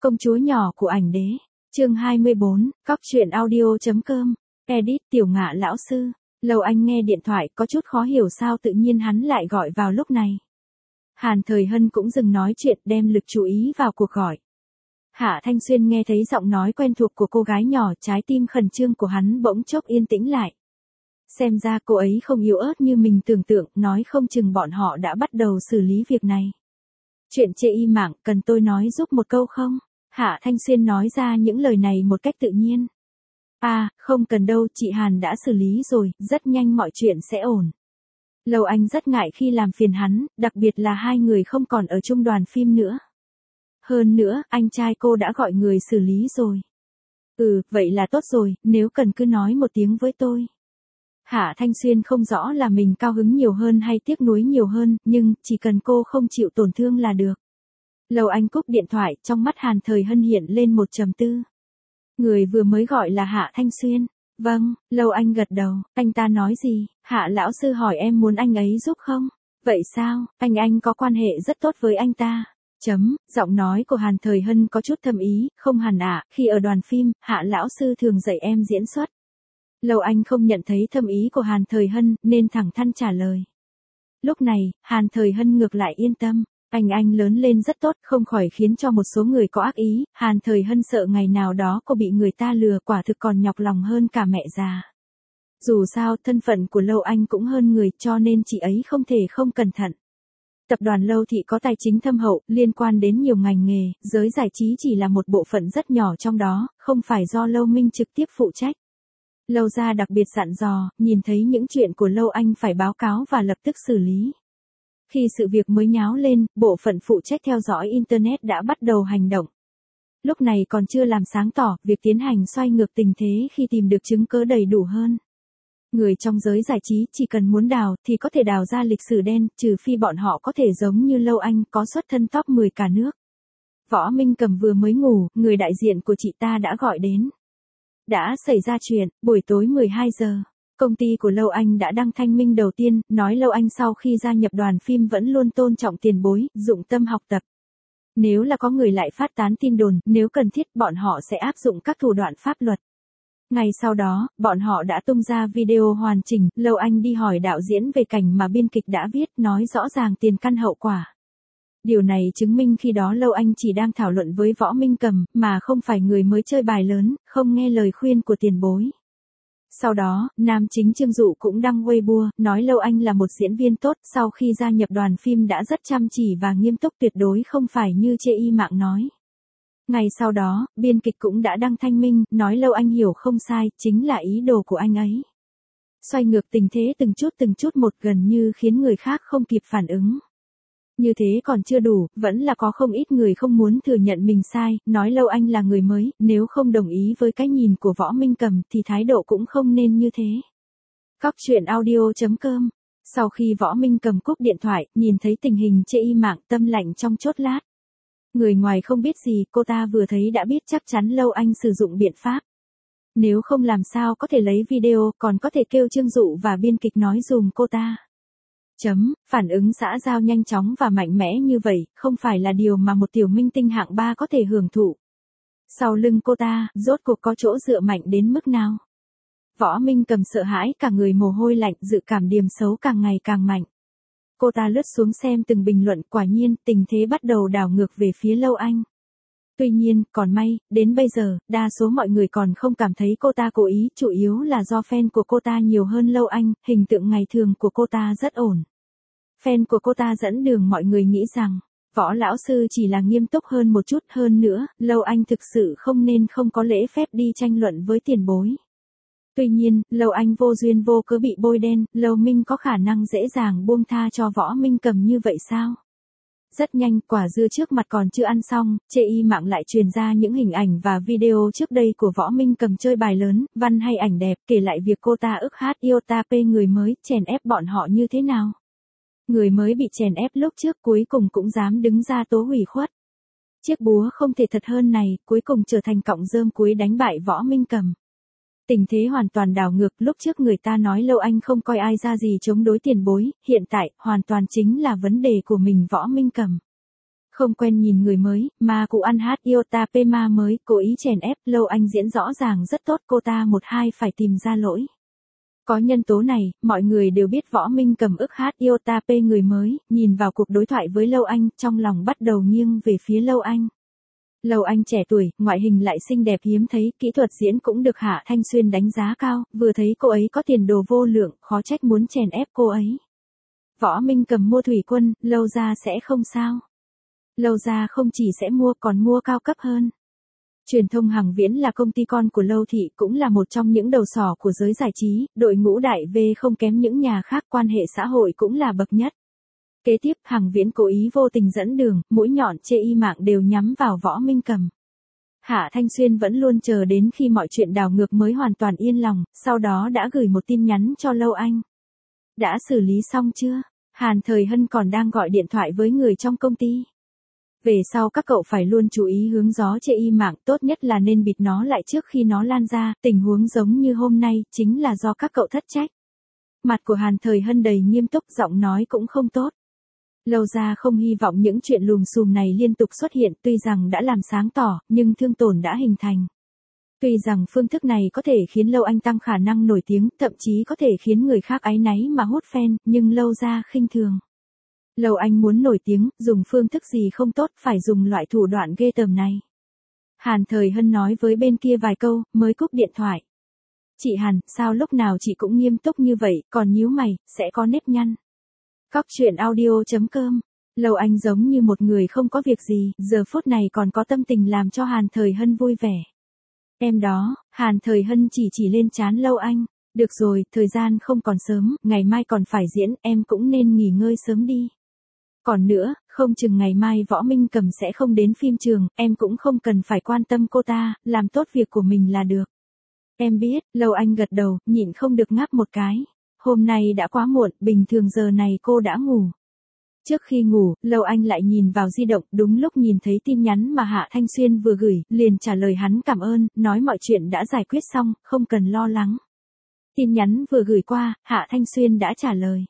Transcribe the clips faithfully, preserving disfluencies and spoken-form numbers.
Công chúa nhỏ của ảnh đế. Chương hai mươi bốn, cóc truyện audio.com. Edit Tiểu Ngạ lão sư. Lâu Anh nghe điện thoại có chút khó hiểu sao tự nhiên hắn lại gọi vào lúc này. Hàn Thời Hân cũng dừng nói chuyện đem lực chú ý vào cuộc gọi. Hạ Thanh Xuyên nghe thấy giọng nói quen thuộc của cô gái nhỏ, trái tim khẩn trương của hắn bỗng chốc yên tĩnh lại. Xem ra cô ấy không yếu ớt như mình tưởng tượng, nói không chừng bọn họ đã bắt đầu xử lý việc này. Chuyện chê y mạng, cần tôi nói giúp một câu không? Hạ Thanh Xuyên nói ra những lời này một cách tự nhiên. À, không cần đâu, chị Hàn đã xử lý rồi, rất nhanh mọi chuyện sẽ ổn. Lâu Anh rất ngại khi làm phiền hắn, đặc biệt là hai người không còn ở chung đoàn phim nữa. Hơn nữa, anh trai cô đã gọi người xử lý rồi. Ừ, vậy là tốt rồi, nếu cần cứ nói một tiếng với tôi. Hạ Thanh Xuyên không rõ là mình cao hứng nhiều hơn hay tiếc nuối nhiều hơn, nhưng chỉ cần cô không chịu tổn thương là được. Lâu Anh cúp điện thoại, trong mắt Hàn Thời Hân hiện lên một trầm tư. Người vừa mới gọi là Hạ Thanh Xuyên. Vâng, Lâu Anh gật đầu. Anh ta nói gì? Hạ lão sư hỏi em muốn anh ấy giúp không? Vậy sao? Anh anh có quan hệ rất tốt với anh ta. Chấm, giọng nói của Hàn Thời Hân có chút thâm ý. Không hẳn ạ, khi ở đoàn phim, Hạ lão sư thường dạy em diễn xuất. Lâu Anh không nhận thấy thâm ý của Hàn Thời Hân, nên thẳng thắn trả lời. Lúc này, Hàn Thời Hân ngược lại yên tâm. Anh anh lớn lên rất tốt, không khỏi khiến cho một số người có ác ý. Hàn Thời Hân sợ ngày nào đó cô bị người ta lừa, quả thực còn nhọc lòng hơn cả mẹ già. Dù sao, thân phận của Lâu Anh cũng hơn người, cho nên chị ấy không thể không cẩn thận. Tập đoàn Lâu Thị có tài chính thâm hậu, liên quan đến nhiều ngành nghề, giới giải trí chỉ là một bộ phận rất nhỏ trong đó, không phải do Lâu Minh trực tiếp phụ trách. Lâu gia đặc biệt dặn dò, nhìn thấy những chuyện của Lâu Anh phải báo cáo và lập tức xử lý. Khi sự việc mới nháo lên, bộ phận phụ trách theo dõi Internet đã bắt đầu hành động. Lúc này còn chưa làm sáng tỏ, việc tiến hành xoay ngược tình thế khi tìm được chứng cứ đầy đủ hơn. Người trong giới giải trí chỉ cần muốn đào thì có thể đào ra lịch sử đen, trừ phi bọn họ có thể giống như Lâu Anh có xuất thân top mười cả nước. Võ Minh Cầm vừa mới ngủ, người đại diện của chị ta đã gọi đến. Đã xảy ra chuyện, buổi tối mười hai giờ. Công ty của Lâu Anh đã đăng thanh minh đầu tiên, nói Lâu Anh sau khi gia nhập đoàn phim vẫn luôn tôn trọng tiền bối, dụng tâm học tập. Nếu là có người lại phát tán tin đồn, nếu cần thiết bọn họ sẽ áp dụng các thủ đoạn pháp luật. Ngày sau đó, bọn họ đã tung ra video hoàn chỉnh, Lâu Anh đi hỏi đạo diễn về cảnh mà biên kịch đã viết, nói rõ ràng tiền căn hậu quả. Điều này chứng minh khi đó Lâu Anh chỉ đang thảo luận với Võ Minh Cầm, mà không phải người mới chơi bài lớn, không nghe lời khuyên của tiền bối. Sau đó, nam chính Trương Dụ cũng đăng Weibo, nói Lâu Anh là một diễn viên tốt, sau khi gia nhập đoàn phim đã rất chăm chỉ và nghiêm túc, tuyệt đối không phải như chê y mạng nói. Ngày sau đó, biên kịch cũng đã đăng thanh minh, nói Lâu Anh hiểu không sai, chính là ý đồ của anh ấy. Xoay ngược tình thế từng chút từng chút một, gần như khiến người khác không kịp phản ứng. Như thế còn chưa đủ, vẫn là có không ít người không muốn thừa nhận mình sai, nói Lâu Anh là người mới, nếu không đồng ý với cái nhìn của Võ Minh Cầm thì thái độ cũng không nên như thế. Cóc truyện audio.com. Sau khi Võ Minh Cầm cúp điện thoại, nhìn thấy tình hình chê y mạng, tâm lạnh trong chốc lát. Người ngoài không biết gì, cô ta vừa thấy đã biết chắc chắn Lâu Anh sử dụng biện pháp. Nếu không làm sao có thể lấy video, còn có thể kêu Trương Dụ và biên kịch nói dùm cô ta. Chấm, phản ứng xã giao nhanh chóng và mạnh mẽ như vậy, không phải là điều mà một tiểu minh tinh hạng ba có thể hưởng thụ. Sau lưng cô ta, rốt cuộc có chỗ dựa mạnh đến mức nào? Võ Minh Cầm sợ hãi cả người mồ hôi lạnh, dự cảm điểm xấu càng ngày càng mạnh. Cô ta lướt xuống xem từng bình luận, quả nhiên, tình thế bắt đầu đảo ngược về phía Lâu Anh. Tuy nhiên, còn may, đến bây giờ, đa số mọi người còn không cảm thấy cô ta cố ý, chủ yếu là do fan của cô ta nhiều hơn Lâu Anh, hình tượng ngày thường của cô ta rất ổn. Fan của cô ta dẫn đường mọi người nghĩ rằng, Võ lão sư chỉ là nghiêm túc hơn một chút, hơn nữa, Lâu Anh thực sự không nên không có lễ phép đi tranh luận với tiền bối. Tuy nhiên, Lâu Anh vô duyên vô cớ bị bôi đen, Lâu Minh có khả năng dễ dàng buông tha cho Võ Minh Cầm như vậy sao? Rất nhanh, quả dưa trước mặt còn chưa ăn xong, chê y mạng lại truyền ra những hình ảnh và video trước đây của Võ Minh Cầm chơi bài lớn, văn hay ảnh đẹp, kể lại việc cô ta ức hát Iota P người mới, chèn ép bọn họ như thế nào. Người mới bị chèn ép lúc trước cuối cùng cũng dám đứng ra tố hủy khuất. Chiếc búa không thể thật hơn này, cuối cùng trở thành cọng rơm cuối đánh bại Võ Minh Cầm. Tình thế hoàn toàn đảo ngược, lúc trước người ta nói Lâu Anh không coi ai ra gì chống đối tiền bối, hiện tại, hoàn toàn chính là vấn đề của mình Võ Minh Cầm. Không quen nhìn người mới, mà cụ ăn hát iota pe ma mới, cố ý chèn ép, Lâu Anh diễn rõ ràng rất tốt, cô ta một hai phải tìm ra lỗi. Có nhân tố này, mọi người đều biết Võ Minh Cầm ức hát iota pe người mới, nhìn vào cuộc đối thoại với Lâu Anh, trong lòng bắt đầu nghiêng về phía Lâu Anh. Lâu Anh trẻ tuổi, ngoại hình lại xinh đẹp hiếm thấy, kỹ thuật diễn cũng được Hạ Thanh Xuyên đánh giá cao, vừa thấy cô ấy có tiền đồ vô lượng, khó trách muốn chèn ép cô ấy. Võ Minh Cầm mua thủy quân, Lâu gia sẽ không sao. Lâu gia không chỉ sẽ mua còn mua cao cấp hơn. Truyền thông Hằng Viễn là công ty con của Lâu thị, cũng là một trong những đầu sỏ của giới giải trí, đội ngũ đại V không kém những nhà khác, quan hệ xã hội cũng là bậc nhất. Kế tiếp, Hằng Viễn cố ý vô tình dẫn đường, mũi nhọn chê y mạng đều nhắm vào Võ Minh Cầm. Hạ Thanh Xuyên vẫn luôn chờ đến khi mọi chuyện đảo ngược mới hoàn toàn yên lòng, sau đó đã gửi một tin nhắn cho Lâu Anh. Đã xử lý xong chưa? Hàn Thời Hân còn đang gọi điện thoại với người trong công ty. Về sau các cậu phải luôn chú ý hướng gió chê y mạng, tốt nhất là nên bịt nó lại trước khi nó lan ra, tình huống giống như hôm nay, chính là do các cậu thất trách. Mặt của Hàn Thời Hân đầy nghiêm túc, giọng nói cũng không tốt. Lâu gia không hy vọng những chuyện lùm xùm này liên tục xuất hiện, tuy rằng đã làm sáng tỏ, nhưng thương tổn đã hình thành. Tuy rằng phương thức này có thể khiến Lâu Anh tăng khả năng nổi tiếng, thậm chí có thể khiến người khác áy náy mà hút fan, nhưng Lâu gia khinh thường. Lâu Anh muốn nổi tiếng, dùng phương thức gì không tốt, phải dùng loại thủ đoạn ghê tởm này. Hàn Thời Hân nói với bên kia vài câu, mới cúp điện thoại. Chị Hàn, sao lúc nào chị cũng nghiêm túc như vậy, còn nhíu mày, sẽ có nếp nhăn. Cóc truyện audio chấm com. Lâu Anh giống như một người không có việc gì, giờ phút này còn có tâm tình làm cho Hàn Thời Hân vui vẻ. Em đó, Hàn Thời Hân chỉ chỉ lên trán Lâu Anh. Được rồi, thời gian không còn sớm, ngày mai còn phải diễn, em cũng nên nghỉ ngơi sớm đi. Còn nữa, không chừng ngày mai Võ Minh Cầm sẽ không đến phim trường, em cũng không cần phải quan tâm cô ta, làm tốt việc của mình là được. Em biết, Lâu Anh gật đầu, nhịn không được ngáp một cái. Hôm nay đã quá muộn, bình thường giờ này cô đã ngủ. Trước khi ngủ, Lâu Anh lại nhìn vào di động, đúng lúc nhìn thấy tin nhắn mà Hạ Thanh Xuyên vừa gửi, liền trả lời hắn cảm ơn, nói mọi chuyện đã giải quyết xong, không cần lo lắng. Tin nhắn vừa gửi qua, Hạ Thanh Xuyên đã trả lời.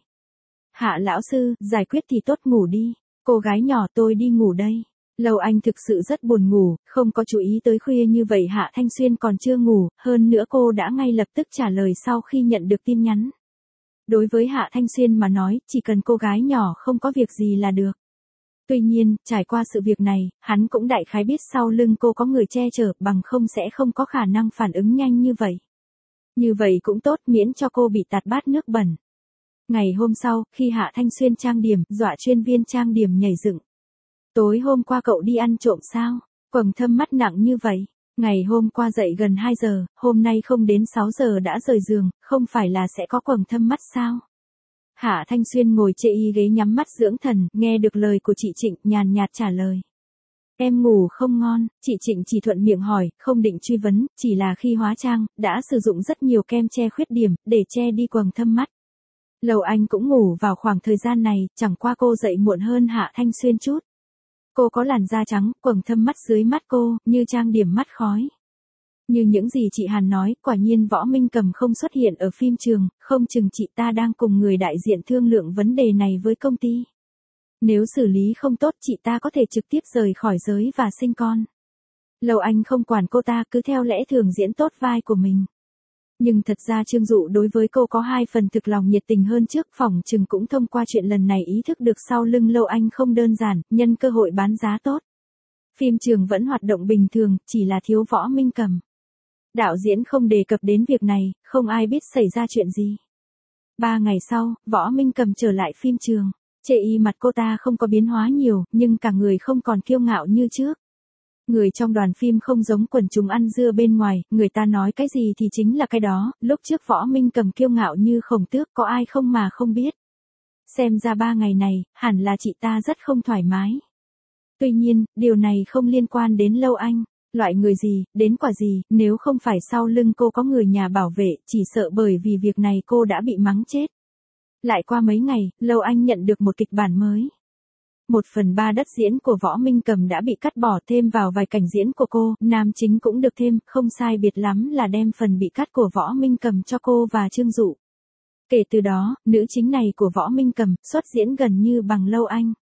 Hạ lão sư, giải quyết thì tốt, ngủ đi. Cô gái nhỏ, tôi đi ngủ đây. Lâu Anh thực sự rất buồn ngủ, không có chú ý tới khuya như vậy Hạ Thanh Xuyên còn chưa ngủ, hơn nữa cô đã ngay lập tức trả lời sau khi nhận được tin nhắn. Đối với Hạ Thanh Xuyên mà nói, chỉ cần cô gái nhỏ không có việc gì là được. Tuy nhiên, trải qua sự việc này, hắn cũng đại khái biết sau lưng cô có người che chở, bằng không sẽ không có khả năng phản ứng nhanh như vậy. Như vậy cũng tốt, miễn cho cô bị tạt bát nước bẩn. Ngày hôm sau, khi Hạ Thanh Xuyên trang điểm, dọa chuyên viên trang điểm nhảy dựng. Tối hôm qua cậu đi ăn trộm sao? Quầng thâm mắt nặng như vậy. Ngày hôm qua dậy gần hai giờ, hôm nay không đến sáu giờ đã rời giường, không phải là sẽ có quầng thâm mắt sao? Hạ Thanh Xuyên ngồi chê y ghế nhắm mắt dưỡng thần, nghe được lời của chị Trịnh, nhàn nhạt trả lời. Em ngủ không ngon, chị Trịnh chỉ thuận miệng hỏi, không định truy vấn, chỉ là khi hóa trang, đã sử dụng rất nhiều kem che khuyết điểm, để che đi quầng thâm mắt. Lâu Anh cũng ngủ vào khoảng thời gian này, chẳng qua cô dậy muộn hơn Hạ Thanh Xuyên chút. Cô có làn da trắng, quầng thâm mắt dưới mắt cô, như trang điểm mắt khói. Như những gì chị Hàn nói, quả nhiên Võ Minh Cầm không xuất hiện ở phim trường, không chừng chị ta đang cùng người đại diện thương lượng vấn đề này với công ty. Nếu xử lý không tốt chị ta có thể trực tiếp rời khỏi giới và sinh con. Lâu Anh không quản cô ta, cứ theo lẽ thường diễn tốt vai của mình. Nhưng thật ra Trương Dụ đối với cô có hai phần thực lòng nhiệt tình hơn trước, phỏng chừng cũng thông qua chuyện lần này ý thức được sau lưng Lâu Anh không đơn giản, nhân cơ hội bán giá tốt. Phim trường vẫn hoạt động bình thường, chỉ là thiếu Võ Minh Cầm. Đạo diễn không đề cập đến việc này, không ai biết xảy ra chuyện gì. Ba ngày sau, Võ Minh Cầm trở lại phim trường. Chê y mặt cô ta không có biến hóa nhiều, nhưng cả người không còn kiêu ngạo như trước. Người trong đoàn phim không giống quần chúng ăn dưa bên ngoài, người ta nói cái gì thì chính là cái đó, lúc trước Võ Minh Cầm kiêu ngạo như Khổng Tước, có ai không mà không biết. Xem ra ba ngày này, hẳn là chị ta rất không thoải mái. Tuy nhiên, điều này không liên quan đến Lâu Anh. Loại người gì, đến quả gì, nếu không phải sau lưng cô có người nhà bảo vệ, chỉ sợ bởi vì việc này cô đã bị mắng chết. Lại qua mấy ngày, Lâu Anh nhận được một kịch bản mới. Một phần ba đất diễn của Võ Minh Cầm đã bị cắt bỏ, thêm vào vài cảnh diễn của cô, nam chính cũng được thêm, không sai biệt lắm là đem phần bị cắt của Võ Minh Cầm cho cô và Trương Dụ. Kể từ đó, nữ chính này của Võ Minh Cầm, xuất diễn gần như bằng Lâu Anh.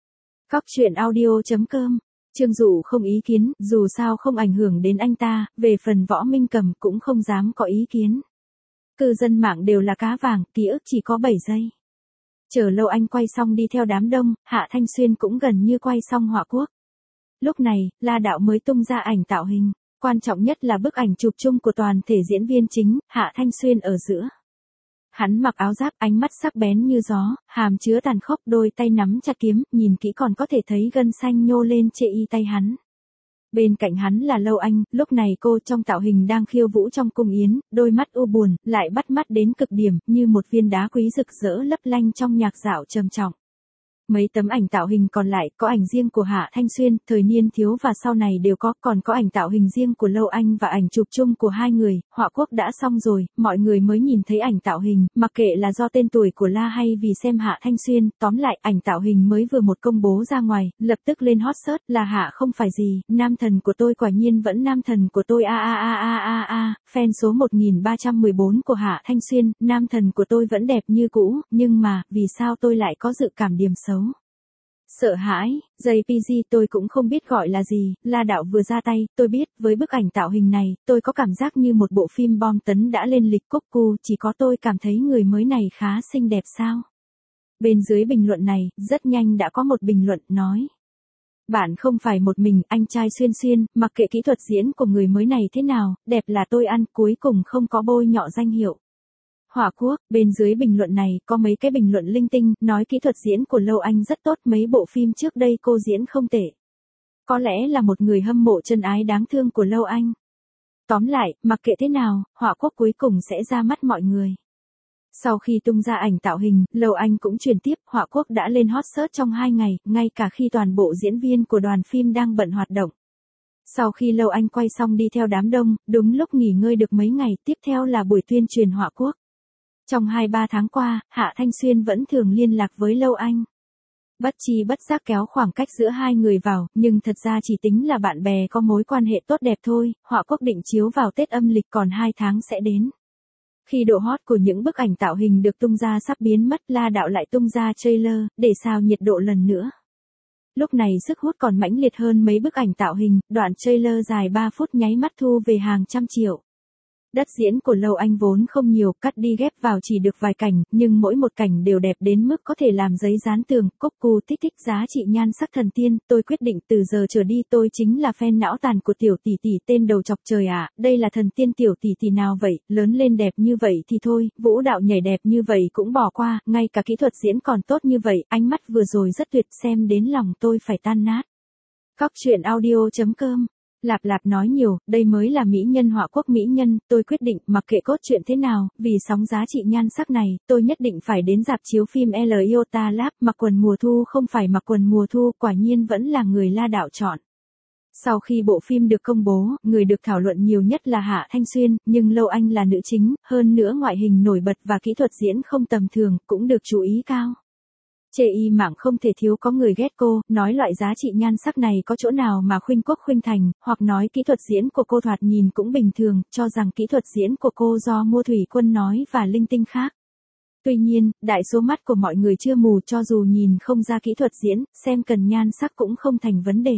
Cóc truyện audio chấm com. Trương Dụ không ý kiến, dù sao không ảnh hưởng đến anh ta, về phần Võ Minh Cầm cũng không dám có ý kiến. Cư dân mạng đều là cá vàng, ký ức chỉ có bảy giây. Chờ Lâu Anh quay xong đi theo đám đông, Hạ Thanh Xuyên cũng gần như quay xong họa quốc. Lúc này, La Đạo mới tung ra ảnh tạo hình, quan trọng nhất là bức ảnh chụp chung của toàn thể diễn viên chính, Hạ Thanh Xuyên ở giữa. Hắn mặc áo giáp, ánh mắt sắc bén như gió, hàm chứa tàn khốc, đôi tay nắm chặt kiếm, nhìn kỹ còn có thể thấy gân xanh nhô lên chê y tay hắn. Bên cạnh hắn là Lâu Anh, lúc này cô trong tạo hình đang khiêu vũ trong cung yến, đôi mắt u buồn, lại bắt mắt đến cực điểm, như một viên đá quý rực rỡ lấp lanh trong nhạc dạo trầm trọng. Mấy tấm ảnh tạo hình còn lại, có ảnh riêng của Hạ Thanh Xuyên, thời niên thiếu và sau này đều có, còn có ảnh tạo hình riêng của Lâu Anh và ảnh chụp chung của hai người, họa quốc đã xong rồi, mọi người mới nhìn thấy ảnh tạo hình, mặc kệ là do tên tuổi của La hay vì xem Hạ Thanh Xuyên, tóm lại, ảnh tạo hình mới vừa một công bố ra ngoài, lập tức lên hot search, là Hạ không phải gì, nam thần của tôi quả nhiên vẫn nam thần của tôi a a a a a a, fan số một nghìn ba trăm mười bốn của Hạ Thanh Xuyên, nam thần của tôi vẫn đẹp như cũ, nhưng mà, vì sao tôi lại có dự cảm điểm xấu? Sợ hãi, gi pê giê tôi cũng không biết gọi là gì, La Đạo vừa ra tay, tôi biết, với bức ảnh tạo hình này, tôi có cảm giác như một bộ phim bom tấn đã lên lịch cúc cu, chỉ có tôi cảm thấy người mới này khá xinh đẹp sao. Bên dưới bình luận này, rất nhanh đã có một bình luận nói. Bạn không phải một mình, anh trai Xuyên Xuyên, mặc kệ kỹ thuật diễn của người mới này thế nào, đẹp là tôi ăn, cuối cùng không có bôi nhọ danh hiệu. Hỏa quốc, bên dưới bình luận này có mấy cái bình luận linh tinh, nói kỹ thuật diễn của Lâu Anh rất tốt, mấy bộ phim trước đây cô diễn không tệ. Có lẽ là một người hâm mộ chân ái đáng thương của Lâu Anh. Tóm lại, mặc kệ thế nào, hỏa quốc cuối cùng sẽ ra mắt mọi người. Sau khi tung ra ảnh tạo hình, Lâu Anh cũng truyền tiếp, hỏa quốc đã lên hot search trong hai ngày, ngay cả khi toàn bộ diễn viên của đoàn phim đang bận hoạt động. Sau khi Lâu Anh quay xong đi theo đám đông, đúng lúc nghỉ ngơi được mấy ngày, tiếp theo là buổi tuyên truyền hỏa quốc. Trong hai ba tháng qua, Hạ Thanh Xuyên vẫn thường liên lạc với Lâu Anh. Bất chi bất giác kéo khoảng cách giữa hai người vào, nhưng thật ra chỉ tính là bạn bè có mối quan hệ tốt đẹp thôi, họa quốc định chiếu vào Tết âm lịch còn hai tháng sẽ đến. Khi độ hot của những bức ảnh tạo hình được tung ra sắp biến mất, La Đạo lại tung ra trailer, để xào nhiệt độ lần nữa. Lúc này sức hút còn mãnh liệt hơn mấy bức ảnh tạo hình, đoạn trailer dài ba phút nháy mắt thu về hàng trăm triệu. Đất diễn của Lâu Anh vốn không nhiều, cắt đi ghép vào chỉ được vài cảnh, nhưng mỗi một cảnh đều đẹp đến mức có thể làm giấy dán tường, cốc cu tích tích giá trị nhan sắc thần tiên, tôi quyết định từ giờ trở đi tôi chính là fan não tàn của tiểu tỷ tỷ tên đầu chọc trời ạ, à, đây là thần tiên tiểu tỷ tỷ nào vậy, lớn lên đẹp như vậy thì thôi, vũ đạo nhảy đẹp như vậy cũng bỏ qua, ngay cả kỹ thuật diễn còn tốt như vậy, ánh mắt vừa rồi rất tuyệt, xem đến lòng tôi phải tan nát. Cóc truyện audio chấm com. Lạp Lạp nói nhiều, đây mới là mỹ nhân họa quốc mỹ nhân, tôi quyết định, mặc kệ cốt truyện thế nào, vì sóng giá trị nhan sắc này, tôi nhất định phải đến rạp chiếu phim L Iota Lab, mặc quần mùa thu không phải mặc quần mùa thu, quả nhiên vẫn là người La Đạo chọn. Sau khi bộ phim được công bố, người được thảo luận nhiều nhất là Hạ Thanh Xuyên, nhưng Lâu Anh là nữ chính, hơn nữa ngoại hình nổi bật và kỹ thuật diễn không tầm thường, cũng được chú ý cao. Chê y mạng không thể thiếu có người ghét cô, nói loại giá trị nhan sắc này có chỗ nào mà khuynh quốc khuynh thành, hoặc nói kỹ thuật diễn của cô thoạt nhìn cũng bình thường, cho rằng kỹ thuật diễn của cô do mua thủy quân nói và linh tinh khác. Tuy nhiên, đại số mắt của mọi người chưa mù, cho dù nhìn không ra kỹ thuật diễn, xem cần nhan sắc cũng không thành vấn đề.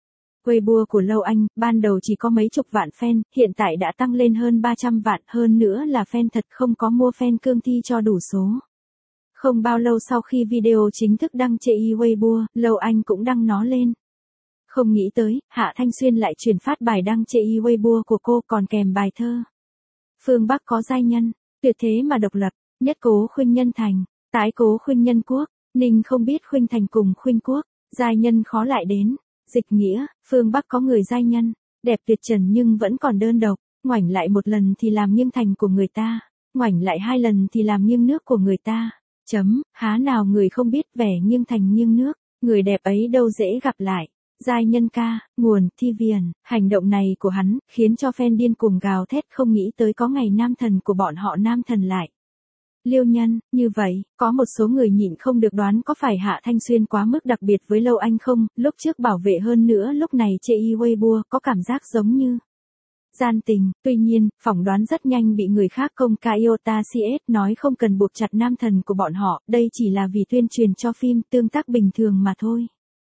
Weibo của Lâu Anh, ban đầu chỉ có mấy chục vạn fan, hiện tại đã tăng lên hơn ba trăm vạn, hơn nữa là fan thật không có mua fan cương thi cho đủ số. Không bao lâu sau khi video chính thức đăng trên Weibo, Lâu Anh cũng đăng nó lên. Không nghĩ tới, Hạ Thanh Xuyên lại truyền phát bài đăng trên Weibo của cô còn kèm bài thơ. Phương Bắc có giai nhân, tuyệt thế mà độc lập, nhất cố khuynh nhân thành, tái cố khuynh nhân quốc, ninh không biết khuynh thành cùng khuynh quốc, giai nhân khó lại đến. Dịch nghĩa, phương Bắc có người giai nhân, đẹp tuyệt trần nhưng vẫn còn đơn độc, ngoảnh lại một lần thì làm nghiêng thành của người ta, ngoảnh lại hai lần thì làm nghiêng nước của người ta. Chấm, há nào người không biết vẻ nghiêng thành nghiêng nước, người đẹp ấy đâu dễ gặp lại. Giai nhân ca, nguồn, thi viền, hành động này của hắn, khiến cho fan điên cuồng gào thét không nghĩ tới có ngày nam thần của bọn họ nam thần lại. Liêu nhân, như vậy, có một số người nhịn không được đoán có phải Hạ Thanh Xuyên quá mức đặc biệt với Lâu Anh không, lúc trước bảo vệ hơn nữa lúc này chê y Weibo có cảm giác giống như gian tình, tuy nhiên, phỏng đoán rất nhanh bị người khác công ca Iota xê ét nói không cần buộc chặt nam thần của bọn họ, đây chỉ là vì tuyên truyền cho phim tương tác bình thường mà thôi.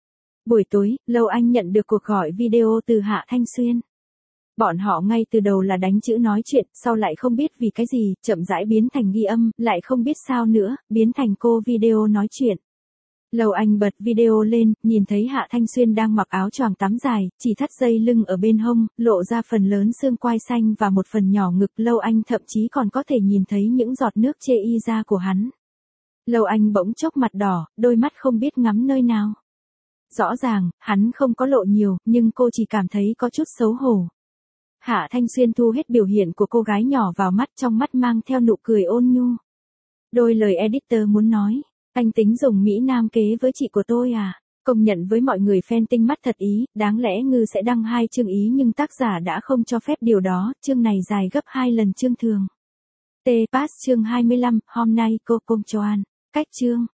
Buổi tối, Lâu Anh nhận được cuộc gọi video từ Hạ Thanh Xuyên. Bọn họ ngay từ đầu là đánh chữ nói chuyện, sau lại không biết vì cái gì, chậm rãi biến thành ghi âm, lại không biết sao nữa, biến thành cô video nói chuyện. Lâu Anh bật video lên, nhìn thấy Hạ Thanh Xuyên đang mặc áo choàng tắm dài, chỉ thắt dây lưng ở bên hông, lộ ra phần lớn xương quai xanh và một phần nhỏ ngực. Lâu Anh thậm chí còn có thể nhìn thấy những giọt nước chê y da của hắn. Lâu Anh bỗng chốc mặt đỏ, đôi mắt không biết ngắm nơi nào. Rõ ràng, hắn không có lộ nhiều, nhưng cô chỉ cảm thấy có chút xấu hổ. Hạ Thanh Xuyên thu hết biểu hiện của cô gái nhỏ vào mắt, trong mắt mang theo nụ cười ôn nhu. Đôi lời editor muốn nói, anh tính dùng Mỹ Nam kế với chị của tôi à? Công nhận với mọi người fan tinh mắt thật ý, đáng lẽ Ngư sẽ đăng hai chương ý nhưng tác giả đã không cho phép điều đó, chương này dài gấp hai lần chương thường. T-Pass chương hai mươi lăm, hôm nay cô Công Choan. Cách chương.